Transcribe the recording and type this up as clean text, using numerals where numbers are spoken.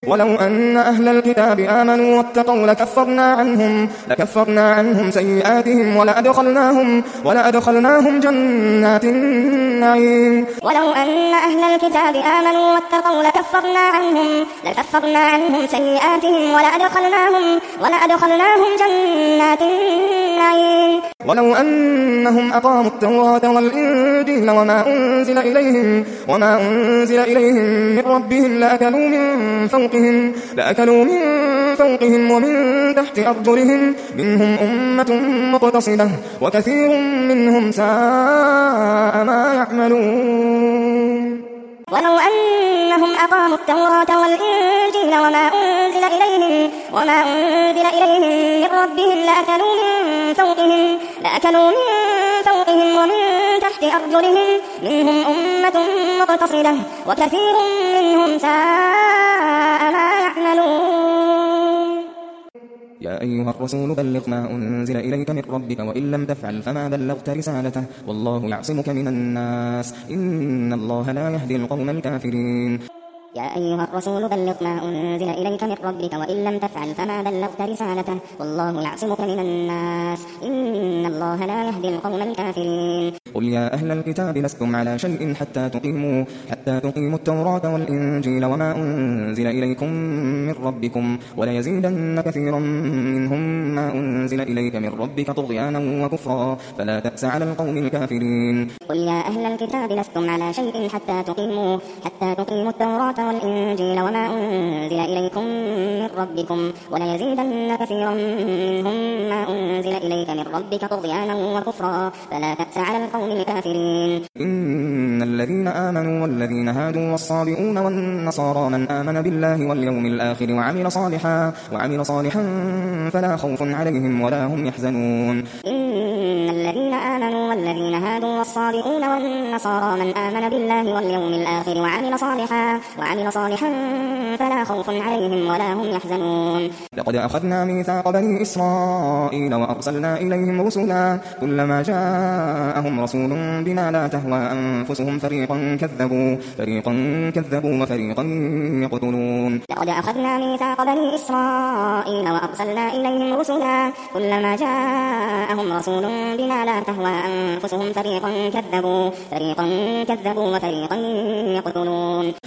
ولو أن أهل الكتاب آمنوا واتقوا لكفرنا عنهم سيئاتهم ولأدخلناهم جنات النعيم. ولو أن أهل الكتاب آمنوا واتقوا لكفرنا عنهم سيئاتهم ولأدخلناهم جنات النعيم. ولو أنهم أقاموا التوراة والإنجيل وما أنزل إليهم من ربهم لأكلوا من فوقهم ومن تحت أرجلهم منهم أمة مقتصدة وكثير منهم ساء ما يعملون. ولو أنهم أقاموا التوراة والإنجيل وما أنزل إليهم من ربهم لأكلوا من فوقهم ومن تحت أرجلهم منهم أمة مقتصدة وكثير منهم ساء ما يعملون. يا أيها الرسول بلغ ما أنزل إليك من ربك وإن لم تفعل فما بلغت رسالته والله يعصمك من الناس إن الله لا يهدي القوم الكافرين. يا أيها الرسول بلغ ما أنزل إليك من ربك وإن لم تفعل فما بلغت رسالته والله يعصمك من الناس إن الله لا يهدي القوم الكافرين. قل يا أهل الكتاب لستم على شيء حتى تقيموا التوراة والإنجيل وما أنزل إليكم من ربكم وليزيدن كثيرا منهم ما أنزل إليك من ربك طغيانا وكفرا فلا تأس على القوم الكافرين. قل يا أهل الكتاب لستم على شيء حتى تقيموا التوراة والإنجيل وما أنزل إليكم من ربكم وليزيدن كثيرا منهم ما أنزل إليك من ربك طغيانا وكفرا فلا تأس على القوم الكافرين. إن الذين آمنوا والذين هادوا والصابئون والنصارى من آمن بالله واليوم الآخر وعمل صالحا فلا خوف عليهم ولا هم يحزنون. إن الذين آمنوا والذين هادوا والصابئون والنصارى من آمن بالله واليوم الآخر وعمل صالحا فلا خوف عليهم ولا هم يحزنون. لقد أخذنا ميثاق بني إسرائيل وأرسلنا إليهم رسلا كلما جاءهم رسول بما لا تهوى أنفسهم فريقا كذبوا وفريقا يقتلون. لقد أخذنا ميثاق بني إسرائيل وأرسلنا إليهم رسلا كلما جاءهم رسول بما لا تهوى أنفسهم فريقا كذبوا وفريقا يقتلون.